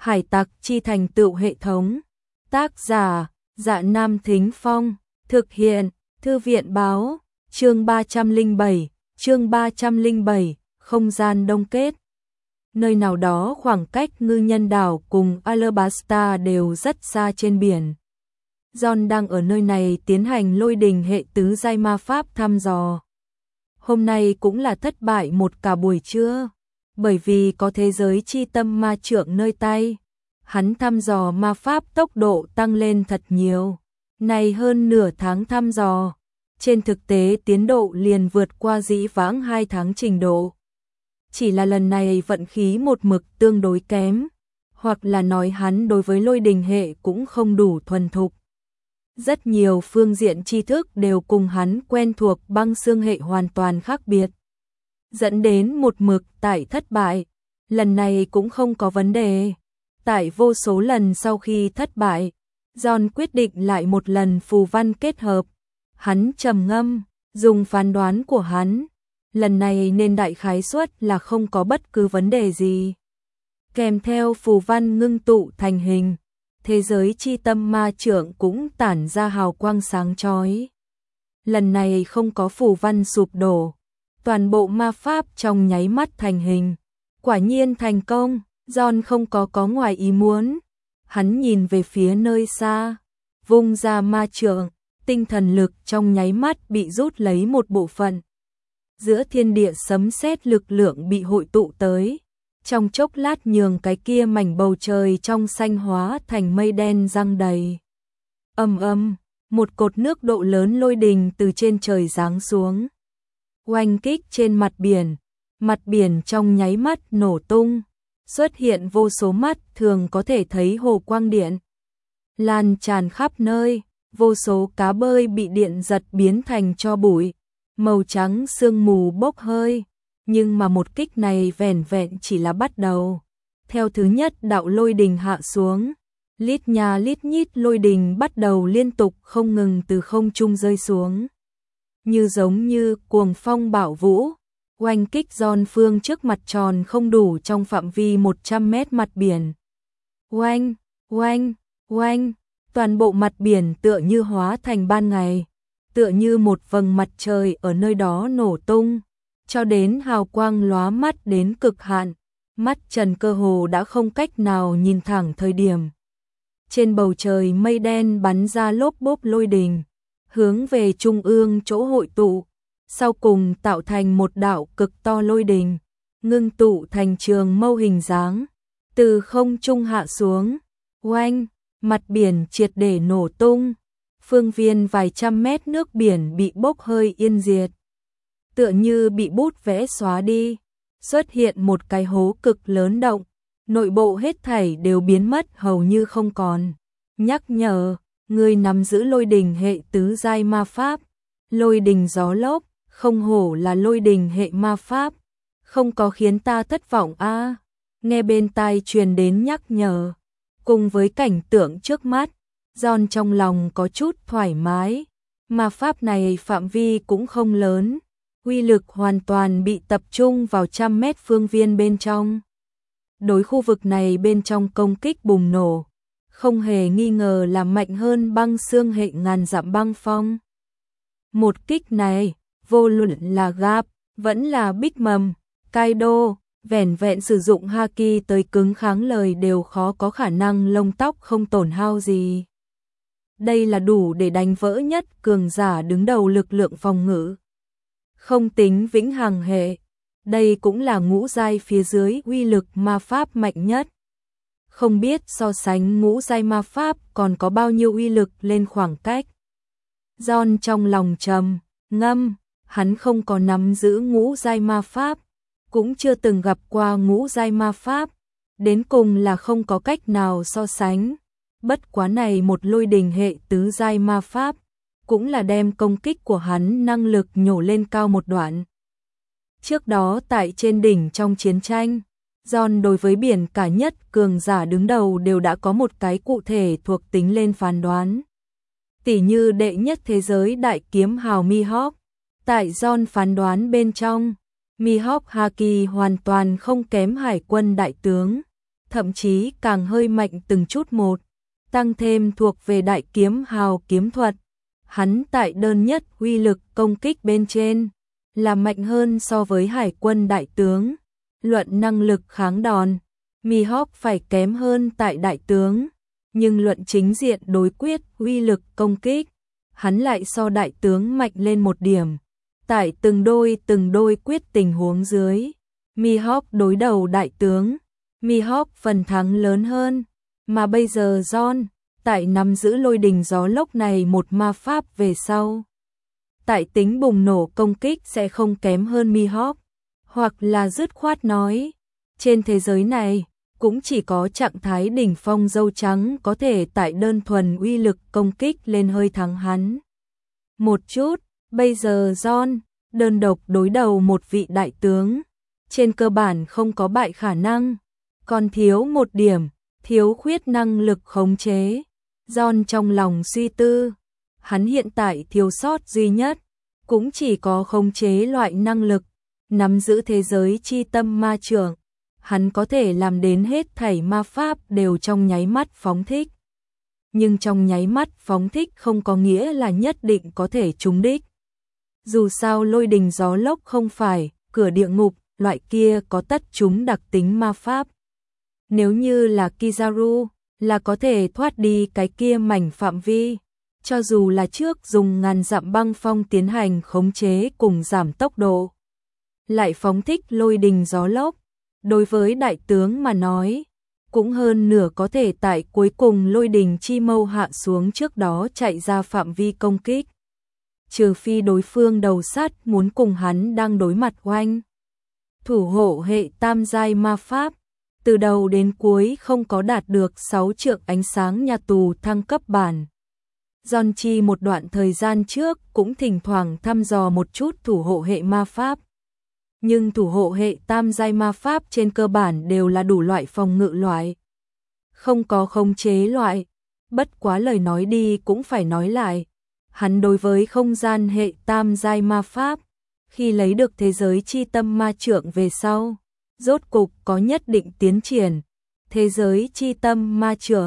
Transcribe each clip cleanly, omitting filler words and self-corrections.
Hải tặc chi thành tựu hệ thống. Tác giả, Dạ Nam Thính Phong. Thực hiện, Thư viện Báo. Chương 307, không gian đông kết. Nơi nào đó khoảng cách Ngư Nhân đảo cùng Alabasta đều rất xa trên biển. John đang ở nơi này tiến hành lôi đình hệ tứ giai ma pháp thăm dò. Hôm nay cũng là thất bại một cả buổi trưa, bởi vì có thế giới chi tâm ma trượng nơi tay. Hắn thăm dò ma pháp tốc độ tăng lên thật nhiều. Này hơn nửa tháng thăm dò, trên thực tế tiến độ liền vượt qua dĩ vãng 2 tháng trình độ. Chỉ là lần này vận khí một mực tương đối kém, hoặc là nói hắn đối với lôi đình hệ cũng không đủ thuần thục. Rất nhiều phương diện tri thức đều cùng hắn quen thuộc băng xương hệ hoàn toàn khác biệt, dẫn đến một mực tại thất bại. Lần này cũng không có vấn đề. Tại vô số lần sau khi thất bại, John quyết định lại một lần phù văn kết hợp. Hắn trầm ngâm, dùng phán đoán của hắn, lần này nên đại khái suất là không có bất cứ vấn đề gì. Kèm theo phù văn ngưng tụ thành hình, thế giới chi tâm ma trượng cũng tản ra hào quang sáng chói. Lần này không có phù văn sụp đổ, toàn bộ ma pháp trong nháy mắt thành hình. Quả nhiên thành công, John không có ngoài ý muốn. Hắn nhìn về phía nơi xa, vung ra ma trượng, tinh thần lực trong nháy mắt bị rút lấy một bộ phận. Giữa thiên địa sấm sét lực lượng bị hội tụ tới, trong chốc lát nhường cái kia mảnh bầu trời trong xanh hóa thành mây đen giăng đầy. Ầm ầm, một cột nước độ lớn lôi đình từ trên trời giáng xuống, oanh kích trên mặt biển trong nháy mắt nổ tung, xuất hiện vô số mắt thường có thể thấy hồ quang điện lan tràn khắp nơi, vô số cá bơi bị điện giật biến thành tro bụi, màu trắng sương mù bốc hơi. Nhưng mà một kích này vẻn vẹn chỉ là bắt đầu. Theo thứ nhất đạo lôi đình hạ xuống, lít nhà lít nhít lôi đình bắt đầu liên tục không ngừng từ không trung rơi xuống, giống như cuồng phong bão vũ, oanh kích John phương trước mặt tròn không đủ trong phạm vi 100 mét mặt biển. Oanh, oanh, oanh, toàn bộ mặt biển tựa như hóa thành ban ngày, tựa như một vầng mặt trời ở nơi đó nổ tung, cho đến hào quang lóa mắt đến cực hạn, mắt trần cơ hồ đã không cách nào nhìn thẳng thời điểm. Trên bầu trời mây đen bắn ra lốp bốp lôi đình, hướng về trung ương chỗ hội tụ, sau cùng tạo thành một đạo cực to lôi đình, ngưng tụ thành trường mâu hình dáng, từ không trung hạ xuống. Oanh, mặt biển triệt để nổ tung, phương viên vài trăm mét nước biển bị bốc hơi yên diệt, tựa như bị bút vẽ xóa đi, xuất hiện một cái hố cực lớn động, nội bộ hết thảy đều biến mất hầu như không còn. Nhắc nhở, người nắm giữ lôi đình hệ tứ giai ma pháp, lôi đình gió lốc, không hổ là lôi đình hệ ma pháp, không có khiến ta thất vọng a. Nghe bên tai truyền đến nhắc nhở, cùng với cảnh tượng trước mắt, John trong lòng có chút thoải mái. Ma pháp này phạm vi cũng không lớn, uy lực hoàn toàn bị tập trung vào 100 mét phương viên bên trong. Đối khu vực này bên trong công kích bùng nổ, không hề nghi ngờ là mạnh hơn băng xương hệ ngàn dặm băng phong. Một kích này, vô luận là Gap, vẫn là Big Mom, Kaido, vẻn vẹn sử dụng Haki tới cứng kháng lời đều khó có khả năng lông tóc không tổn hao gì. Đây là đủ để đánh vỡ nhất cường giả đứng đầu lực lượng phòng ngự. Không tính vĩnh hằng hệ, đây cũng là ngũ giai phía dưới uy lực ma pháp mạnh nhất. Không biết so sánh ngũ giai ma pháp còn có bao nhiêu uy lực lên khoảng cách. John trong lòng trầm ngâm, hắn không có nắm giữ ngũ giai ma pháp, cũng chưa từng gặp qua ngũ giai ma pháp, đến cùng là không có cách nào so sánh. Bất quá này một lôi đình hệ tứ giai ma pháp, cũng là đem công kích của hắn năng lực nhổ lên cao một đoạn. Trước đó tại trên đỉnh trong chiến tranh, John đối với biển cả nhất cường giả đứng đầu đều đã có một cái cụ thể thuộc tính lên phán đoán. Tỉ như đệ nhất thế giới đại kiếm hào Mihawk, tại John phán đoán bên trong, Mihawk Haki hoàn toàn không kém hải quân đại tướng, thậm chí càng hơi mạnh từng chút một, tăng thêm thuộc về đại kiếm hào kiếm thuật. Hắn tại đơn nhất uy lực công kích bên trên là mạnh hơn so với hải quân đại tướng. Luận năng lực kháng đòn, Mihawk phải kém hơn tại đại tướng, nhưng luận chính diện đối quyết uy lực công kích, hắn lại so đại tướng mạnh lên một điểm. Tại từng đôi quyết tình huống dưới, Mihawk đối đầu đại tướng, Mihawk phần thắng lớn hơn, mà bây giờ John tại nắm giữ lôi đình gió lốc này một ma pháp về sau, tại tính bùng nổ công kích sẽ không kém hơn Mihawk, hoặc là dứt khoát nói, trên thế giới này cũng chỉ có trạng thái đỉnh phong dâu trắng có thể tại đơn thuần uy lực công kích lên hơi thắng hắn một chút. Bây giờ John đơn độc đối đầu một vị đại tướng, trên cơ bản không có bại khả năng, còn thiếu một điểm, thiếu khuyết năng lực khống chế. John trong lòng suy tư, hắn hiện tại thiếu sót duy nhất cũng chỉ có khống chế loại năng lực, nắm giữ thế giới chi tâm ma trưởng. Hắn có thể làm đến hết thảy ma pháp đều trong nháy mắt phóng thích. Nhưng trong nháy mắt phóng thích không có nghĩa là nhất định có thể trúng đích. Dù sao lôi đình gió lốc không phải cửa địa ngục, loại kia có tất chúng đặc tính ma pháp. Nếu như là Kizaru, là có thể thoát đi cái kia mảnh phạm vi. Cho dù là trước dùng ngàn dặm băng phong tiến hành khống chế cùng giảm tốc độ, lại phóng thích lôi đình gió lốc, đối với đại tướng mà nói, cũng hơn nửa có thể tại cuối cùng lôi đình chi mâu hạ xuống trước đó chạy ra phạm vi công kích. Trừ phi đối phương đầu sắt muốn cùng hắn đang đối mặt oanh. Thủ hộ hệ tam giai ma pháp, từ đầu đến cuối không có đạt được 6 trượng ánh sáng nhà tù thăng cấp bản. John Chi một đoạn thời gian trước cũng thỉnh thoảng thăm dò một chút thủ hộ hệ ma pháp. Nhưng thủ hộ hệ tam giai ma pháp trên cơ bản đều là đủ loại phòng ngự loại, không có khống chế loại. Bất quá lời nói đi cũng phải nói lại, hắn đối với không gian hệ tam giai ma pháp, khi lấy được thế giới chi tâm ma trượng về sau, rốt cục có nhất định tiến triển. Thế giới chi tâm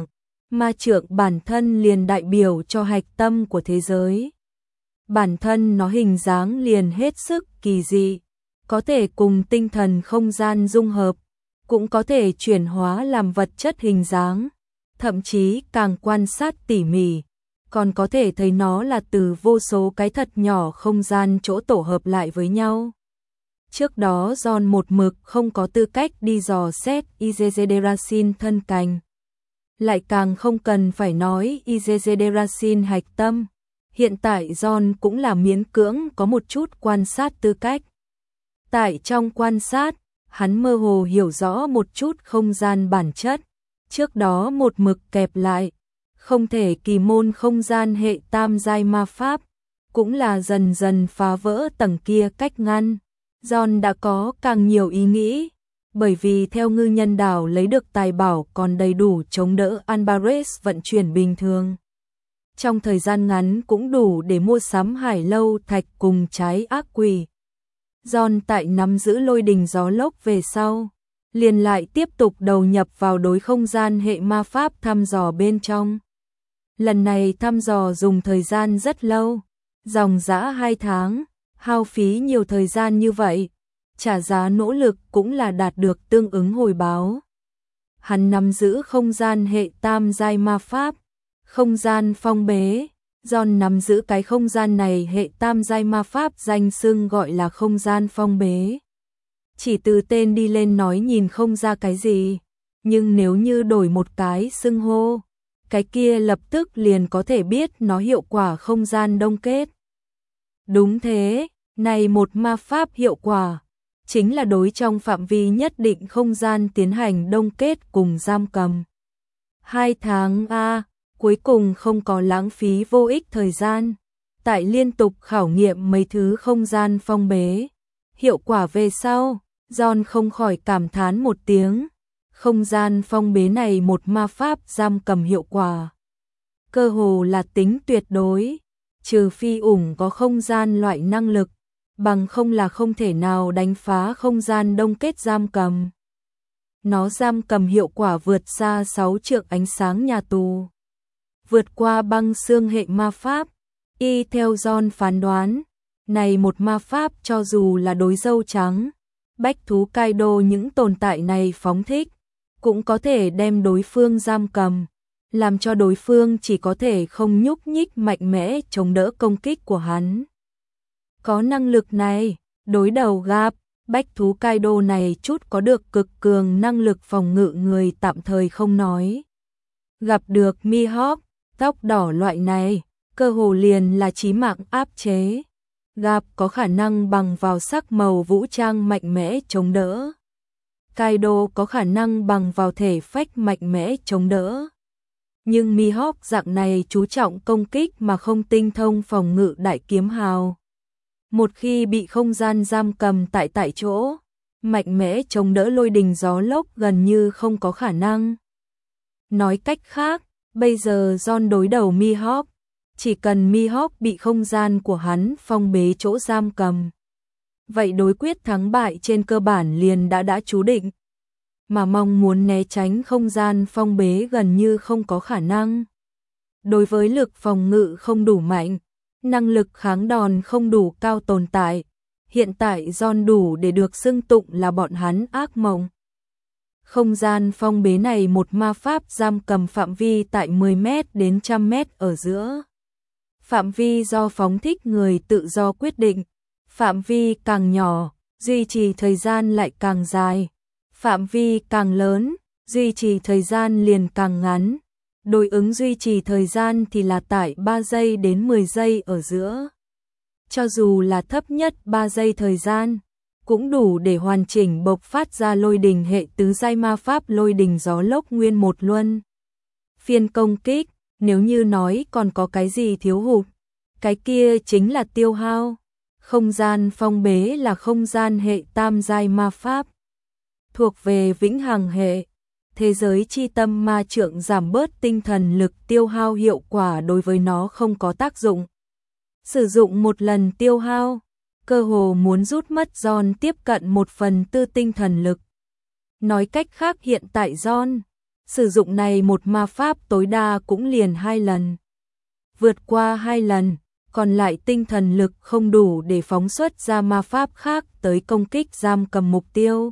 ma trượng bản thân liền đại biểu cho hạch tâm của thế giới. Bản thân nó hình dáng liền hết sức kỳ dị, có thể cùng tinh thần không gian dung hợp, cũng có thể chuyển hóa làm vật chất hình dáng, thậm chí càng quan sát tỉ mỉ, còn có thể thấy nó là từ vô số cái thật nhỏ không gian chỗ tổ hợp lại với nhau. Trước đó John một mực không có tư cách đi dò xét Izezederasin thân cành, lại càng không cần phải nói Izezederasin hạch tâm. Hiện tại John cũng là miễn cưỡng có một chút quan sát tư cách. Tại trong quan sát, hắn mơ hồ hiểu rõ một chút không gian bản chất, trước đó một mực kẹp lại, không thể kỳ môn không gian hệ tam giai ma pháp, cũng là dần dần phá vỡ tầng kia cách ngăn. John đã có càng nhiều ý nghĩ, bởi vì theo ngư nhân đảo lấy được tài bảo còn đầy đủ chống đỡ Albares vận chuyển bình thường. Trong thời gian ngắn cũng đủ để mua sắm hải lâu thạch cùng trái ác quỷ. John tại nắm giữ lôi đình gió lốc về sau, liền lại tiếp tục đầu nhập vào đối không gian hệ ma pháp thăm dò bên trong. Lần này thăm dò dùng thời gian rất lâu, dòng dã 2 tháng, hao phí nhiều thời gian như vậy, trả giá nỗ lực cũng là đạt được tương ứng hồi báo. Hắn nắm giữ không gian hệ tam giai ma pháp, không gian phong bế. John nắm giữ cái không gian này hệ tam giai ma pháp danh xưng gọi là không gian phong bế. Chỉ từ tên đi lên nói nhìn không ra cái gì, nhưng nếu như đổi một cái xưng hô, cái kia lập tức liền có thể biết nó hiệu quả không gian đông kết. Đúng thế, này một ma pháp hiệu quả, chính là đối trong phạm vi nhất định không gian tiến hành đông kết cùng giam cầm. 2 tháng cuối cùng không có lãng phí vô ích thời gian, tại liên tục khảo nghiệm mấy thứ không gian phong bế. Hiệu quả về sau, John không khỏi cảm thán một tiếng, không gian phong bế này một ma pháp giam cầm hiệu quả. Cơ hồ là tính tuyệt đối, trừ phi có không gian loại năng lực, bằng không là không thể nào đánh phá không gian đông kết giam cầm. Nó giam cầm hiệu quả vượt xa 6 trượng ánh sáng nhà tù. Vượt qua băng xương hệ ma pháp, y theo John phán đoán, này một ma pháp cho dù là đối dâu trắng, bách thú Kaido những tồn tại này phóng thích, cũng có thể đem đối phương giam cầm, làm cho đối phương chỉ có thể không nhúc nhích mạnh mẽ chống đỡ công kích của hắn. Có năng lực này, đối đầu gặp bách thú Kaido này chút có được cực cường năng lực phòng ngự người tạm thời không nói. Gặp được Mihawk, tóc đỏ loại này, cơ hồ liền là chí mạng áp chế. Gặp có khả năng bằng vào sắc màu vũ trang mạnh mẽ chống đỡ. Kaido có khả năng bằng vào thể phách mạnh mẽ chống đỡ. Nhưng Mihawk dạng này chú trọng công kích mà không tinh thông phòng ngự đại kiếm hào. Một khi bị không gian giam cầm tại chỗ, mạnh mẽ chống đỡ lôi đình gió lốc gần như không có khả năng. Nói cách khác, bây giờ John đối đầu Mihawk, chỉ cần Mihawk bị không gian của hắn phong bế chỗ giam cầm. Vậy đối quyết thắng bại trên cơ bản liền đã chú định. Mà mong muốn né tránh không gian phong bế gần như không có khả năng. Đối với lực phòng ngự không đủ mạnh, năng lực kháng đòn không đủ cao tồn tại, hiện tại John đủ để được xưng tụng là bọn hắn ác mộng. Không gian phong bế này một ma pháp giam cầm phạm vi tại 10 mét đến 100 mét ở giữa. Phạm vi do phóng thích người tự do quyết định, phạm vi càng nhỏ, duy trì thời gian lại càng dài, phạm vi càng lớn, duy trì thời gian liền càng ngắn. Đối ứng duy trì thời gian thì là tại 3 giây đến 10 giây ở giữa. Cho dù là thấp nhất 3 giây thời gian, cũng đủ để hoàn chỉnh bộc phát ra lôi đình hệ tứ giai ma pháp lôi đình gió lốc nguyên một luân. Phiên công kích, nếu như nói còn có cái gì thiếu hụt, cái kia chính là tiêu hao. Không gian phong bế là không gian hệ tam giai ma pháp, thuộc về vĩnh hằng hệ. Thế giới chi tâm ma trượng giảm bớt tinh thần lực tiêu hao hiệu quả đối với nó không có tác dụng. Sử dụng một lần tiêu hao, cơ hồ muốn rút mất John tiếp cận 1/4 tinh thần lực. Nói cách khác hiện tại John sử dụng này một ma pháp tối đa cũng liền 2 lần. Vượt qua 2 lần, còn lại tinh thần lực không đủ để phóng xuất ra ma pháp khác tới công kích giam cầm mục tiêu.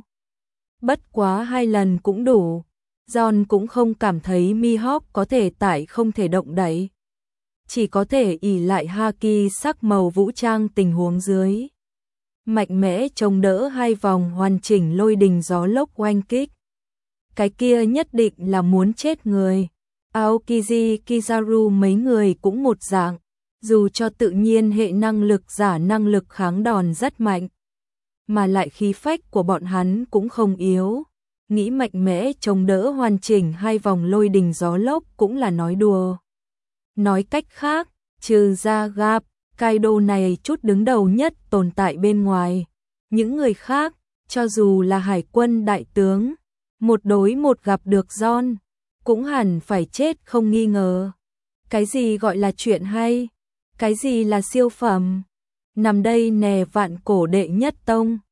Bất quá 2 lần cũng đủ. John cũng không cảm thấy Mihawk có thể tại không thể động đậy. Chỉ có thể ỷ lại haki sắc màu vũ trang tình huống dưới. Mạnh mẽ chống đỡ 2 vòng hoàn chỉnh lôi đình gió lốc oanh kích. Cái kia nhất định là muốn chết người. Aokiji Kizaru mấy người cũng một dạng. Dù cho tự nhiên hệ năng lực giả năng lực kháng đòn rất mạnh, mà lại khí phách của bọn hắn cũng không yếu. Nghĩ mạnh mẽ chống đỡ hoàn chỉnh 2 vòng lôi đình gió lốc cũng là nói đùa. Nói cách khác, trừ ra gặp Kaido này chút đứng đầu nhất tồn tại bên ngoài, những người khác, cho dù là hải quân đại tướng, một đối một gặp được John, cũng hẳn phải chết không nghi ngờ. Cái gì gọi là chuyện hay? Cái gì là siêu phẩm? Nằm đây nè vạn cổ đệ nhất tông.